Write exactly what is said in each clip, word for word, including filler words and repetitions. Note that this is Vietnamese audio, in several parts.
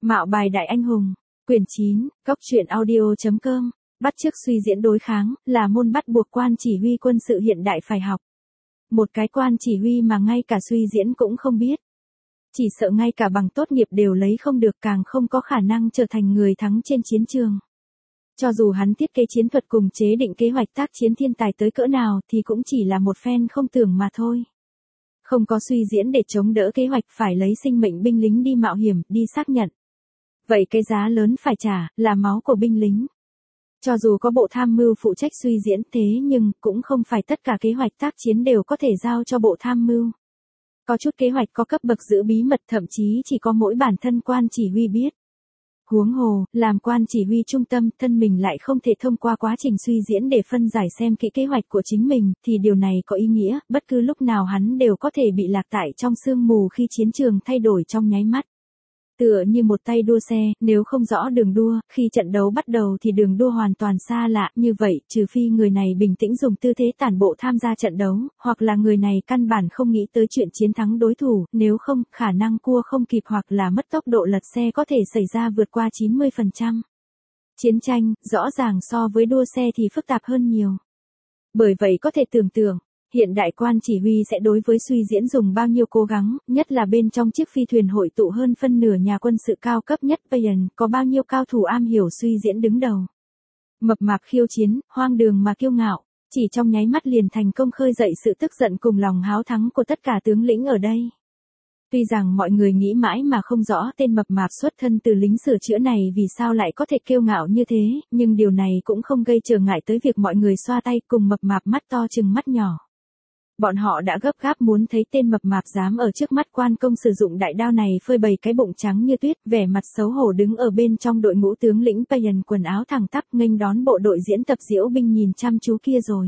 Mạo bài đại anh hùng, quyển chín, góc truyện audio.com, bắt chước suy diễn đối kháng, là môn bắt buộc quan chỉ huy quân sự hiện đại phải học. Một cái quan chỉ huy mà ngay cả suy diễn cũng không biết. Chỉ sợ ngay cả bằng tốt nghiệp đều lấy không được, càng không có khả năng trở thành người thắng trên chiến trường. Cho dù hắn thiết kế chiến thuật cùng chế định kế hoạch tác chiến thiên tài tới cỡ nào thì cũng chỉ là một phen không tưởng mà thôi. Không có suy diễn để chống đỡ kế hoạch, phải lấy sinh mệnh binh lính đi mạo hiểm, đi xác nhận. Vậy cái giá lớn phải trả, là máu của binh lính. Cho dù có bộ tham mưu phụ trách suy diễn thế nhưng cũng không phải tất cả kế hoạch tác chiến đều có thể giao cho bộ tham mưu. Có chút kế hoạch có cấp bậc giữ bí mật, thậm chí chỉ có mỗi bản thân quan chỉ huy biết. Huống hồ, làm quan chỉ huy trung tâm, thân mình lại không thể thông qua quá trình suy diễn để phân giải xem kỹ kế hoạch của chính mình, thì điều này có ý nghĩa, bất cứ lúc nào hắn đều có thể bị lạc tại trong sương mù khi chiến trường thay đổi trong nháy mắt. Tựa như một tay đua xe, nếu không rõ đường đua, khi trận đấu bắt đầu thì đường đua hoàn toàn xa lạ, như vậy, trừ phi người này bình tĩnh dùng tư thế tản bộ tham gia trận đấu, hoặc là người này căn bản không nghĩ tới chuyện chiến thắng đối thủ, nếu không, khả năng cua không kịp hoặc là mất tốc độ lật xe có thể xảy ra vượt qua chín mươi phần trăm. Chiến tranh, rõ ràng so với đua xe thì phức tạp hơn nhiều. Bởi vậy có thể tưởng tượng, hiện đại quan chỉ huy sẽ đối với suy diễn dùng bao nhiêu cố gắng, nhất là bên trong chiếc phi thuyền hội tụ hơn phân nửa nhà quân sự cao cấp nhất Bayern, có bao nhiêu cao thủ am hiểu suy diễn đứng đầu. Mập mạp khiêu chiến, hoang đường mà kiêu ngạo, chỉ trong nháy mắt liền thành công khơi dậy sự tức giận cùng lòng háo thắng của tất cả tướng lĩnh ở đây. Tuy rằng mọi người nghĩ mãi mà không rõ tên mập mạp xuất thân từ lính sửa chữa này vì sao lại có thể kiêu ngạo như thế, nhưng điều này cũng không gây trở ngại tới việc mọi người xoa tay cùng mập mạp mắt to chừng mắt nhỏ. Bọn họ đã gấp gáp muốn thấy tên mập mạp dám ở trước mắt quan công sử dụng đại đao này phơi bày cái bụng trắng như tuyết, vẻ mặt xấu hổ đứng ở bên trong đội ngũ tướng lĩnh Bayern quần áo thẳng tắp nghênh đón bộ đội diễn tập diễu binh nhìn chăm chú kia rồi.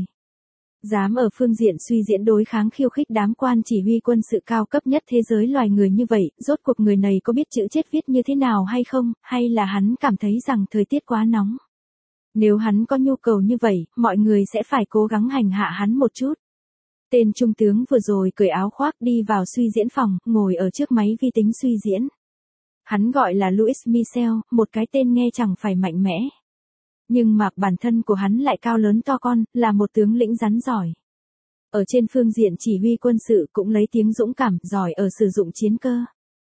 Dám ở phương diện suy diễn đối kháng khiêu khích đám quan chỉ huy quân sự cao cấp nhất thế giới loài người như vậy, rốt cuộc người này có biết chữ chết viết như thế nào hay không, hay là hắn cảm thấy rằng thời tiết quá nóng. Nếu hắn có nhu cầu như vậy, mọi người sẽ phải cố gắng hành hạ hắn một chút. Tên trung tướng vừa rồi cởi áo khoác đi vào suy diễn phòng, ngồi ở trước máy vi tính suy diễn. Hắn gọi là Louis Michel, một cái tên nghe chẳng phải mạnh mẽ. Nhưng mà bản thân của hắn lại cao lớn to con, là một tướng lĩnh rắn giỏi. Ở trên phương diện chỉ huy quân sự cũng lấy tiếng dũng cảm, giỏi ở sử dụng chiến cơ.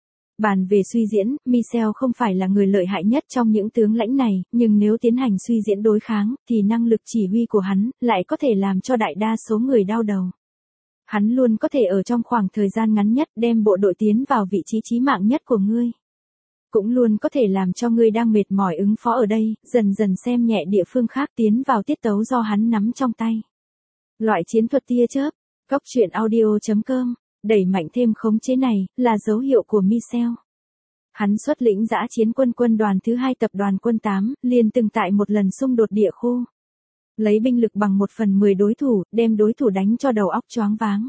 Bàn về suy diễn, Michel không phải là người lợi hại nhất trong những tướng lãnh này, nhưng nếu tiến hành suy diễn đối kháng, thì năng lực chỉ huy của hắn lại có thể làm cho đại đa số người đau đầu. Hắn luôn có thể ở trong khoảng thời gian ngắn nhất đem bộ đội tiến vào vị trí chí mạng nhất của ngươi. Cũng luôn có thể làm cho ngươi đang mệt mỏi ứng phó ở đây, dần dần xem nhẹ địa phương khác tiến vào tiết tấu do hắn nắm trong tay. Loại chiến thuật tia chớp, góc truyện audio.com, đẩy mạnh thêm khống chế này, là dấu hiệu của Michel. Hắn xuất lĩnh dã chiến quân quân đoàn thứ hai tập đoàn quân tám, liền từng tại một lần xung đột địa khu. Lấy binh lực bằng một phần mười đối thủ, đem đối thủ đánh cho đầu óc choáng váng.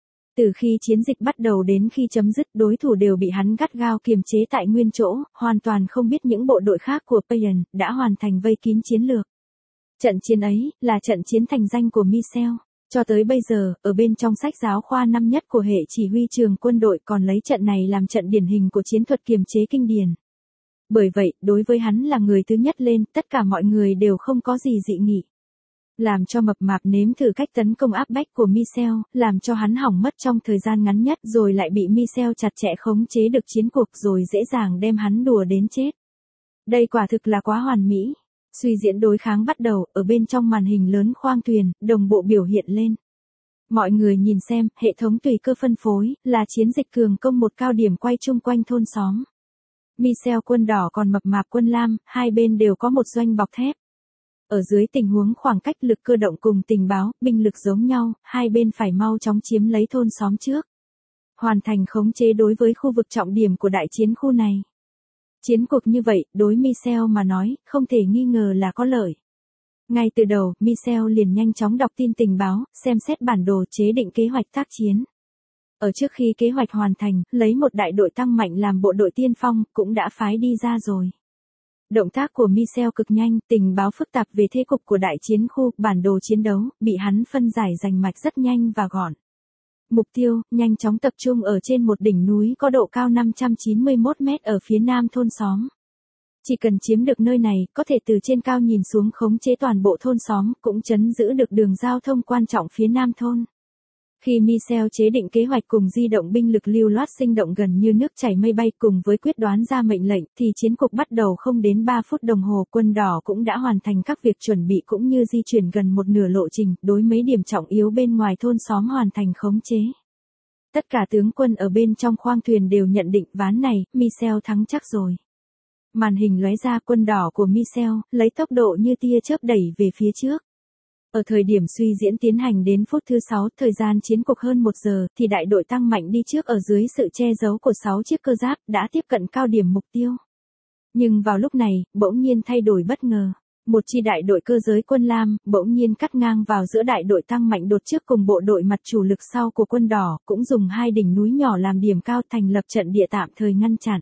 Từ khi chiến dịch bắt đầu đến khi chấm dứt, đối thủ đều bị hắn gắt gao kiềm chế tại nguyên chỗ, hoàn toàn không biết những bộ đội khác của Bayern đã hoàn thành vây kín chiến lược. Trận chiến ấy, là trận chiến thành danh của Michel. Cho tới bây giờ, ở bên trong sách giáo khoa năm nhất của hệ chỉ huy trường quân đội còn lấy trận này làm trận điển hình của chiến thuật kiềm chế kinh điển. Bởi vậy, đối với hắn là người thứ nhất lên, tất cả mọi người đều không có gì dị nghị. Làm cho mập mạp nếm thử cách tấn công áp bách của Michel, làm cho hắn hỏng mất trong thời gian ngắn nhất rồi lại bị Michel chặt chẽ khống chế được chiến cuộc rồi dễ dàng đem hắn đùa đến chết. Đây quả thực là quá hoàn mỹ. Suy diễn đối kháng bắt đầu, ở bên trong màn hình lớn khoang thuyền, đồng bộ biểu hiện lên. Mọi người nhìn xem, hệ thống tùy cơ phân phối, là chiến dịch cường công một cao điểm quay chung quanh thôn xóm. Michel quân đỏ còn mập mạp quân lam, hai bên đều có một doanh bọc thép. Ở dưới tình huống khoảng cách lực cơ động cùng tình báo, binh lực giống nhau, hai bên phải mau chóng chiếm lấy thôn xóm trước. Hoàn thành khống chế đối với khu vực trọng điểm của đại chiến khu này. Chiến cuộc như vậy, đối Michel mà nói, không thể nghi ngờ là có lợi. Ngay từ đầu, Michel liền nhanh chóng đọc tin tình báo, xem xét bản đồ chế định kế hoạch tác chiến. Ở trước khi kế hoạch hoàn thành, lấy một đại đội tăng mạnh làm bộ đội tiên phong, cũng đã phái đi ra rồi. Động tác của Michel cực nhanh, tình báo phức tạp về thế cục của đại chiến khu, bản đồ chiến đấu, bị hắn phân giải rành mạch rất nhanh và gọn. Mục tiêu, nhanh chóng tập trung ở trên một đỉnh núi có độ cao năm trăm chín mươi mốt mét ở phía nam thôn xóm. Chỉ cần chiếm được nơi này, có thể từ trên cao nhìn xuống khống chế toàn bộ thôn xóm, cũng trấn giữ được đường giao thông quan trọng phía nam thôn. Khi Michel chế định kế hoạch cùng di động binh lực lưu loát sinh động gần như nước chảy mây bay cùng với quyết đoán ra mệnh lệnh, thì chiến cục bắt đầu không đến ba phút đồng hồ, quân đỏ cũng đã hoàn thành các việc chuẩn bị cũng như di chuyển gần một nửa lộ trình, đối mấy điểm trọng yếu bên ngoài thôn xóm hoàn thành khống chế. Tất cả tướng quân ở bên trong khoang thuyền đều nhận định ván này, Michel thắng chắc rồi. Màn hình lóe ra, quân đỏ của Michel, lấy tốc độ như tia chớp đẩy về phía trước. Ở thời điểm suy diễn tiến hành đến phút thứ sáu, thời gian chiến cuộc hơn một giờ, thì đại đội tăng mạnh đi trước ở dưới sự che giấu của sáu chiếc cơ giáp, đã tiếp cận cao điểm mục tiêu. Nhưng vào lúc này, bỗng nhiên thay đổi bất ngờ. Một chi đại đội cơ giới quân Lam, bỗng nhiên cắt ngang vào giữa đại đội tăng mạnh đột trước cùng bộ đội mặt chủ lực sau của quân đỏ, cũng dùng hai đỉnh núi nhỏ làm điểm cao thành lập trận địa tạm thời ngăn chặn.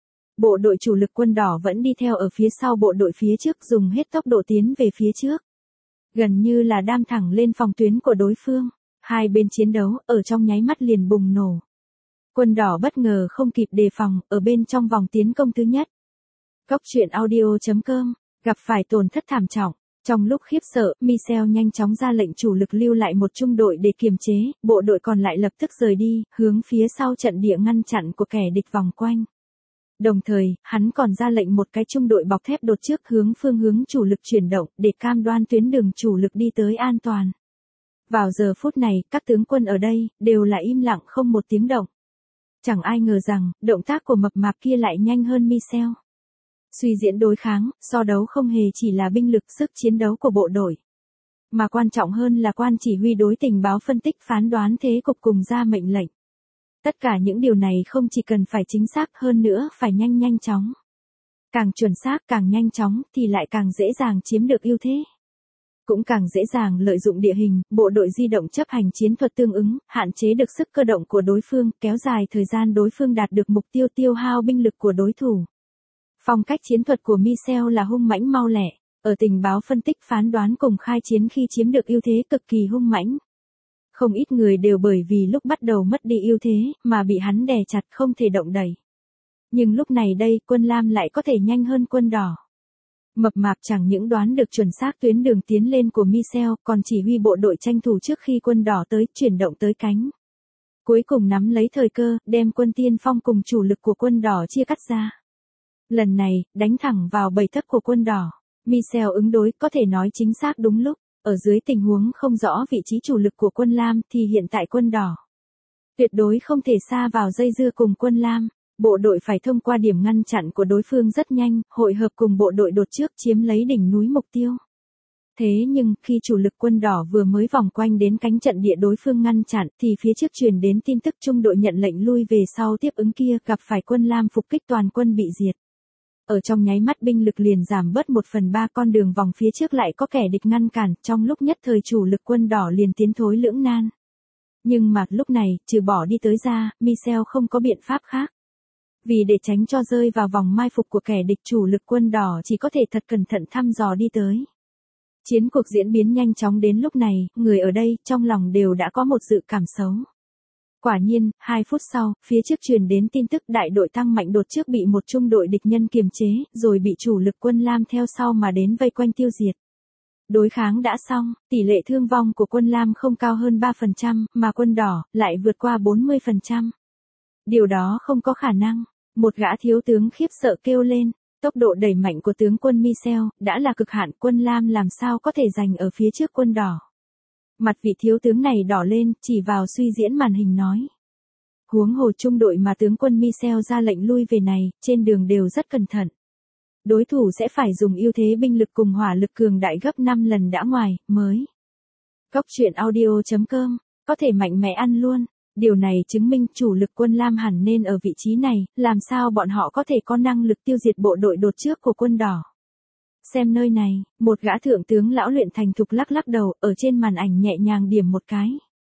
Bộ đội chủ lực quân đỏ vẫn đi theo ở phía sau bộ đội phía trước, dùng hết tốc độ tiến về phía trước. Gần như là đam thẳng lên phòng tuyến của đối phương. Hai bên chiến đấu, ở trong nháy mắt liền bùng nổ. Quân đỏ bất ngờ không kịp đề phòng, ở bên trong vòng tiến công thứ nhất. Góc truyện audio chấm com, gặp phải tổn thất thảm trọng. Trong lúc khiếp sợ, Michel nhanh chóng ra lệnh chủ lực lưu lại một trung đội để kiềm chế, bộ đội còn lại lập tức rời đi, hướng phía sau trận địa ngăn chặn của kẻ địch vòng quanh. Đồng thời, hắn còn ra lệnh một cái trung đội bọc thép đột trước hướng phương hướng chủ lực chuyển động, để cam đoan tuyến đường chủ lực đi tới an toàn. Vào giờ phút này, các tướng quân ở đây, đều là im lặng không một tiếng động. Chẳng ai ngờ rằng, động tác của mập mạp kia lại nhanh hơn Michel. Suy diễn đối kháng, so đấu không hề chỉ là binh lực sức chiến đấu của bộ đội. Mà quan trọng hơn là quan chỉ huy đối tình báo phân tích phán đoán thế cục cùng ra mệnh lệnh. Tất cả những điều này không chỉ cần phải chính xác hơn nữa phải nhanh nhanh chóng. Càng chuẩn xác càng nhanh chóng thì lại càng dễ dàng chiếm được ưu thế. Cũng càng dễ dàng lợi dụng địa hình, bộ đội di động chấp hành chiến thuật tương ứng, hạn chế được sức cơ động của đối phương, kéo dài thời gian đối phương đạt được mục tiêu tiêu hao binh lực của đối thủ. Phong cách chiến thuật của Michel là hung mãnh mau lẹ, ở tình báo phân tích phán đoán cùng khai chiến khi chiếm được ưu thế cực kỳ hung mãnh. Không ít người đều bởi vì lúc bắt đầu mất đi ưu thế, mà bị hắn đè chặt không thể động đẩy. Nhưng lúc này đây, quân Lam lại có thể nhanh hơn quân đỏ. Mập mạp chẳng những đoán được chuẩn xác tuyến đường tiến lên của Michel, còn chỉ huy bộ đội tranh thủ trước khi quân đỏ tới, chuyển động tới cánh. Cuối cùng nắm lấy thời cơ, đem quân tiên phong cùng chủ lực của quân đỏ chia cắt ra. Lần này, đánh thẳng vào bầy thấp của quân đỏ. Michel ứng đối có thể nói chính xác đúng lúc. Ở dưới tình huống không rõ vị trí chủ lực của quân Lam thì hiện tại quân đỏ tuyệt đối không thể sa vào dây dưa cùng quân Lam. Bộ đội phải thông qua điểm ngăn chặn của đối phương rất nhanh, hội hợp cùng bộ đội đột trước chiếm lấy đỉnh núi mục tiêu. Thế nhưng, khi chủ lực quân đỏ vừa mới vòng quanh đến cánh trận địa đối phương ngăn chặn, thì phía trước truyền đến tin tức trung đội nhận lệnh lui về sau tiếp ứng kia gặp phải quân Lam phục kích toàn quân bị diệt. Ở trong nháy mắt binh lực liền giảm bớt một phần ba, con đường vòng phía trước lại có kẻ địch ngăn cản, trong lúc nhất thời chủ lực quân đỏ liền tiến thối lưỡng nan. Nhưng mà lúc này, trừ bỏ đi tới ra, Michel không có biện pháp khác. Vì để tránh cho rơi vào vòng mai phục của kẻ địch, chủ lực quân đỏ chỉ có thể thật cẩn thận thăm dò đi tới. Chiến cuộc diễn biến nhanh chóng đến lúc này, người ở đây trong lòng đều đã có một dự cảm xấu. Quả nhiên, hai phút sau, phía trước truyền đến tin tức đại đội tăng mạnh đột trước bị một trung đội địch nhân kiềm chế, rồi bị chủ lực quân Lam theo sau mà đến vây quanh tiêu diệt. Đối kháng đã xong, tỷ lệ thương vong của quân Lam không cao hơn ba phần trăm, mà quân đỏ lại vượt qua bốn mươi phần trăm. Điều đó không có khả năng. Một gã thiếu tướng khiếp sợ kêu lên, tốc độ đẩy mạnh của tướng quân Michel đã là cực hạn, quân Lam làm sao có thể giành ở phía trước quân đỏ. Mặt vị thiếu tướng này đỏ lên, chỉ vào suy diễn màn hình nói. Huống hồ trung đội mà tướng quân Michel ra lệnh lui về này, trên đường đều rất cẩn thận. Đối thủ sẽ phải dùng ưu thế binh lực cùng hỏa lực cường đại gấp năm lần đã ngoài, mới. Góc truyện audio chấm com, có thể mạnh mẽ ăn luôn. Điều này chứng minh chủ lực quân Lam hẳn nên ở vị trí này, làm sao bọn họ có thể có năng lực tiêu diệt bộ đội đột trước của quân đỏ. Xem nơi này, một gã thượng tướng lão luyện thành thục lắc lắc đầu, ở trên màn ảnh nhẹ nhàng điểm một cái.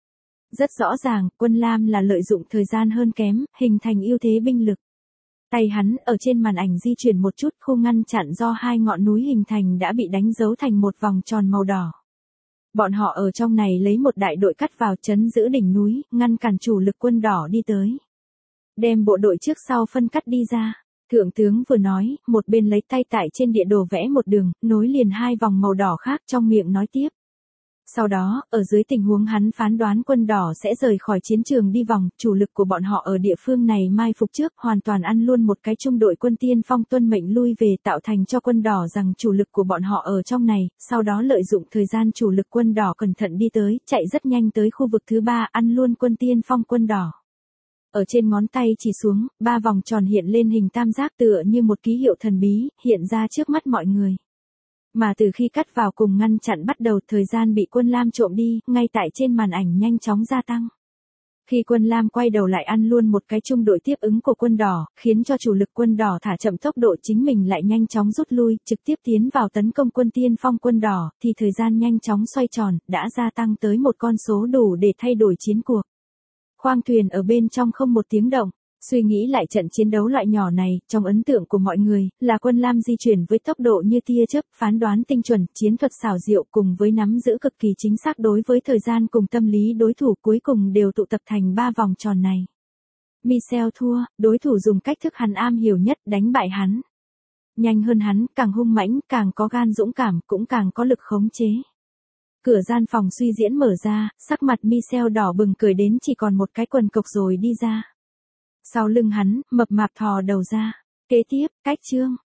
Rất rõ ràng, quân Lam là lợi dụng thời gian hơn kém, hình thành ưu thế binh lực. Tay hắn ở trên màn ảnh di chuyển một chút, khu ngăn chặn do hai ngọn núi hình thành đã bị đánh dấu thành một vòng tròn màu đỏ. Bọn họ ở trong này lấy một đại đội cắt vào trấn giữ đỉnh núi, ngăn cản chủ lực quân đỏ đi tới. Đem bộ đội trước sau phân cắt đi ra. Thượng tướng vừa nói, một bên lấy tay tại trên địa đồ vẽ một đường, nối liền hai vòng màu đỏ khác trong miệng nói tiếp. Sau đó, ở dưới tình huống hắn phán đoán quân đỏ sẽ rời khỏi chiến trường đi vòng, chủ lực của bọn họ ở địa phương này mai phục trước, hoàn toàn ăn luôn một cái trung đội quân tiên phong tuân mệnh lui về, tạo thành cho quân đỏ rằng chủ lực của bọn họ ở trong này, sau đó lợi dụng thời gian chủ lực quân đỏ cẩn thận đi tới, chạy rất nhanh tới khu vực thứ ba, ăn luôn quân tiên phong quân đỏ. Ở trên ngón tay chỉ xuống, ba vòng tròn hiện lên hình tam giác tựa như một ký hiệu thần bí, hiện ra trước mắt mọi người. Mà từ khi cắt vào cùng ngăn chặn bắt đầu, thời gian bị quân Lam trộm đi, ngay tại trên màn ảnh nhanh chóng gia tăng. Khi quân Lam quay đầu lại ăn luôn một cái trung đội tiếp ứng của quân đỏ, khiến cho chủ lực quân đỏ thả chậm tốc độ, chính mình lại nhanh chóng rút lui, trực tiếp tiến vào tấn công quân tiên phong quân đỏ, thì thời gian nhanh chóng xoay tròn, đã gia tăng tới một con số đủ để thay đổi chiến cuộc. Khoang thuyền ở bên trong không một tiếng động. Suy nghĩ lại trận chiến đấu loại nhỏ này, trong ấn tượng của mọi người, là quân Lam di chuyển với tốc độ như tia chớp, phán đoán tinh chuẩn, chiến thuật xảo diệu cùng với nắm giữ cực kỳ chính xác đối với thời gian cùng tâm lý đối thủ, cuối cùng đều tụ tập thành ba vòng tròn này. Michel thua, đối thủ dùng cách thức hắn am hiểu nhất đánh bại hắn. Nhanh hơn hắn, càng hung mãnh, càng có gan dũng cảm, cũng càng có lực khống chế. Cửa gian phòng suy diễn mở ra, sắc mặt Michel đỏ bừng, cười đến chỉ còn một cái quần cộc rồi đi ra. Sau lưng hắn, mập mạp thò đầu ra. Kế tiếp, cách chương.